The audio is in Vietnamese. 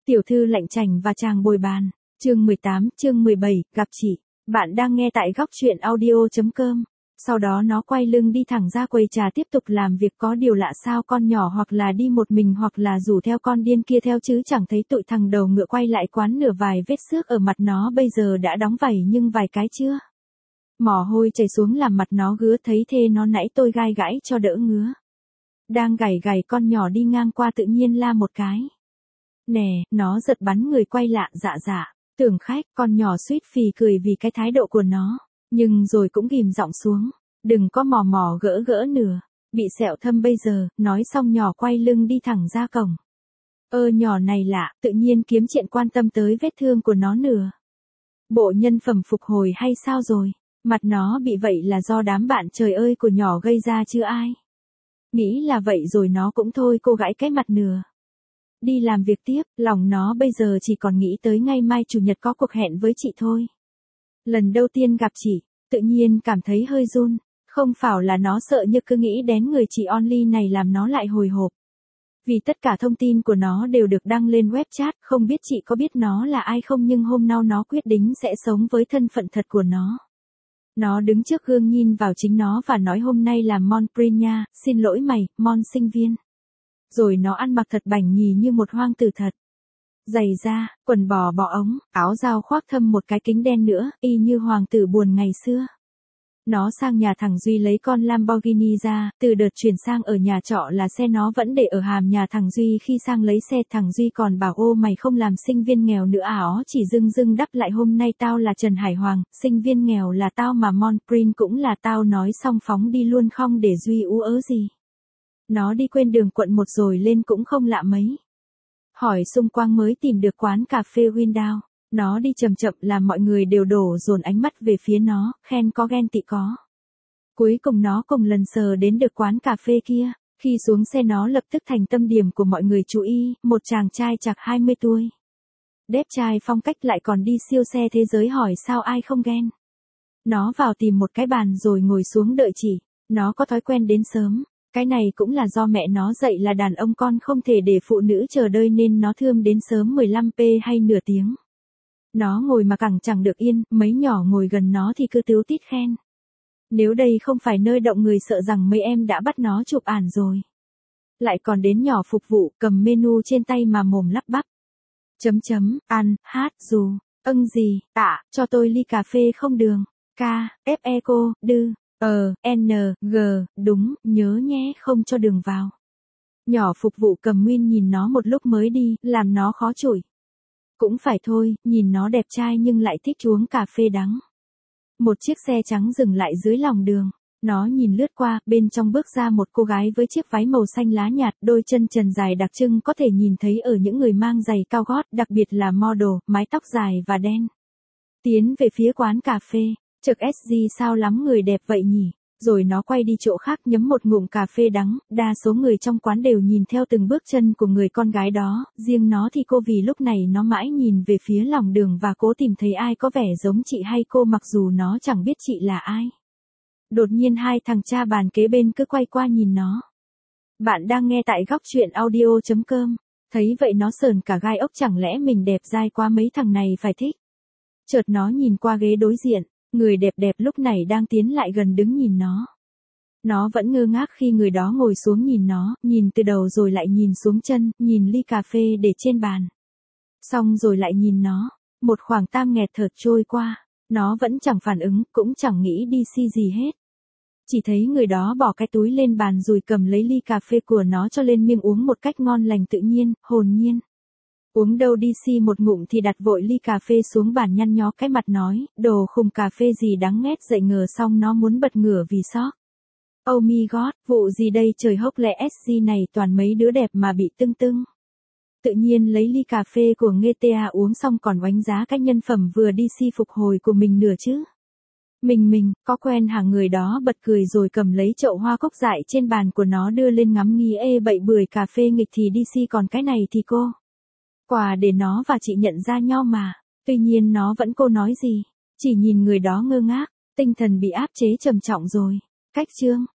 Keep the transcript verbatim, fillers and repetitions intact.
Tiểu thư lạnh chành và chàng bồi bàn. Chương mười tám, chương mười bảy, gặp chị. Bạn đang nghe tại góc truyện audio chấm com. Sau đó nó quay lưng đi thẳng ra quầy trà tiếp tục làm việc. Có điều lạ sao con nhỏ hoặc là đi một mình hoặc là rủ theo con điên kia theo chứ chẳng thấy tụi thằng đầu ngựa quay lại quán nửa vài vết xước ở mặt nó bây giờ đã đóng vảy nhưng vài cái chưa. Mồ hôi chảy xuống làm mặt nó ngứa thấy thê nó nãy tôi gai gãi cho đỡ ngứa. Đang gảy gảy con nhỏ đi ngang qua tự nhiên la một cái. Nè, nó giật bắn người quay lạ dạ dạ, tưởng khách con nhỏ suýt phì cười vì cái thái độ của nó, nhưng rồi cũng ghim giọng xuống, đừng có mò mò gỡ gỡ nửa, bị sẹo thâm bây giờ, nói xong nhỏ quay lưng đi thẳng ra cổng. Ơ nhỏ này lạ, tự nhiên kiếm chuyện quan tâm tới vết thương của nó nửa. Bộ nhân phẩm phục hồi hay sao rồi, mặt nó bị vậy là do đám bạn trời ơi của nhỏ gây ra chứ ai. Nghĩ là vậy rồi nó cũng thôi cô gãi cái mặt nửa. Đi làm việc tiếp, lòng nó bây giờ chỉ còn nghĩ tới ngày mai chủ nhật có cuộc hẹn với chị thôi. Lần đầu tiên gặp chị, tự nhiên cảm thấy hơi run, không phải là nó sợ như cứ nghĩ đến người chị only này làm nó lại hồi hộp. Vì tất cả thông tin của nó đều được đăng lên web chat, không biết chị có biết nó là ai không nhưng hôm nào nó quyết định sẽ sống với thân phận thật của nó. Nó đứng trước gương nhìn vào chính nó và nói hôm nay là Mon Prin nha, xin lỗi mày, Mon sinh viên. Rồi nó ăn mặc thật bảnh nhì như một hoang tử thật. Giày da, quần bò bọ ống, áo dao khoác thâm một cái kính đen nữa, y như hoàng tử buồn ngày xưa. Nó sang nhà thằng Duy lấy con Lamborghini ra, từ đợt chuyển sang ở nhà trọ là xe nó vẫn để ở hàm nhà thằng Duy khi sang lấy xe thằng Duy còn bảo ô mày không làm sinh viên nghèo nữa à ó chỉ dưng dưng đắp lại hôm nay tao là Trần Hải Hoàng, sinh viên nghèo là tao mà Mon Prin cũng là tao nói xong phóng đi luôn không để Duy ú ớ gì. Nó đi quên đường quận một rồi lên cũng không lạ mấy. Hỏi xung quanh mới tìm được quán cà phê Window. Nó đi chậm chậm làm mọi người đều đổ dồn ánh mắt về phía nó, khen có ghen tị có. Cuối cùng nó cùng lần sờ đến được quán cà phê kia. Khi xuống xe nó lập tức thành tâm điểm của mọi người chú ý, một chàng trai chạc hai mươi tuổi. Đẹp trai phong cách lại còn đi siêu xe thế giới hỏi sao ai không ghen. Nó vào tìm một cái bàn rồi ngồi xuống đợi chỉ. Nó có thói quen đến sớm. Cái này cũng là do mẹ nó dạy là đàn ông con không thể để phụ nữ chờ đợi nên nó thương đến sớm mười lăm phút hay nửa tiếng. Nó ngồi mà cẳng chẳng được yên, mấy nhỏ ngồi gần nó thì cứ tíu tít khen. Nếu đây không phải nơi động người sợ rằng mấy em đã bắt nó chụp ảnh rồi. Lại còn đến nhỏ phục vụ, cầm menu trên tay mà mồm lắp bắp. Chấm chấm, ăn, hát, dù, âng gì, tạ, cho tôi ly cà phê không đường, ca, ép e cô, đư. Ờ, N, G, đúng, nhớ nhé không cho đường vào. Nhỏ phục vụ cầm nguyên nhìn nó một lúc mới đi, làm nó khó chửi. Cũng phải thôi, nhìn nó đẹp trai nhưng lại thích uống cà phê đắng. Một chiếc xe trắng dừng lại dưới lòng đường. Nó nhìn lướt qua, bên trong bước ra một cô gái với chiếc váy màu xanh lá nhạt, đôi chân trần dài đặc trưng có thể nhìn thấy ở những người mang giày cao gót, đặc biệt là model, mái tóc dài và đen. Tiến về phía quán cà phê. Trực ét giê sao lắm người đẹp vậy nhỉ, rồi nó quay đi chỗ khác nhấm một ngụm cà phê đắng, đa số người trong quán đều nhìn theo từng bước chân của người con gái đó, riêng nó thì cô vì lúc này nó mãi nhìn về phía lòng đường và cố tìm thấy ai có vẻ giống chị hay cô mặc dù nó chẳng biết chị là ai. Đột nhiên hai thằng cha bàn kế bên cứ quay qua nhìn nó. Bạn đang nghe tại góc truyện audio chấm com, thấy vậy nó sờn cả gai ốc chẳng lẽ mình đẹp dai quá mấy thằng này phải thích. Chợt nó nhìn qua ghế đối diện. Người đẹp đẹp lúc này đang tiến lại gần đứng nhìn nó. Nó vẫn ngơ ngác khi người đó ngồi xuống nhìn nó, nhìn từ đầu rồi lại nhìn xuống chân, nhìn ly cà phê để trên bàn. Xong rồi lại nhìn nó, một khoảng tam nghẹt thợt trôi qua, nó vẫn chẳng phản ứng, cũng chẳng nghĩ đi si gì hết. Chỉ thấy người đó bỏ cái túi lên bàn rồi cầm lấy ly cà phê của nó cho lên miệng uống một cách ngon lành tự nhiên, hồn nhiên. Uống đâu đi si một ngụm thì đặt vội ly cà phê xuống bàn nhăn nhó cái mặt nói, đồ khùng cà phê gì đáng ghét dậy ngờ xong nó muốn bật ngửa vì sốc. Oh my god, vụ gì đây trời hốc lẹ ét giê này toàn mấy đứa đẹp mà bị tưng tưng. Tự nhiên lấy ly cà phê của giê tê a uống xong còn oánh giá cái nhân phẩm vừa đi si phục hồi của mình nửa chứ. Mình mình, có quen hàng người đó bật cười rồi cầm lấy chậu hoa cúc dại trên bàn của nó đưa lên ngắm nghi ê bậy bưởi cà phê nghịch thì đi si còn cái này thì cô. Quà để nó và chị nhận ra nhau mà, tuy nhiên nó vẫn cô nói gì, chỉ nhìn người đó ngơ ngác, tinh thần bị áp chế trầm trọng rồi. Cách chương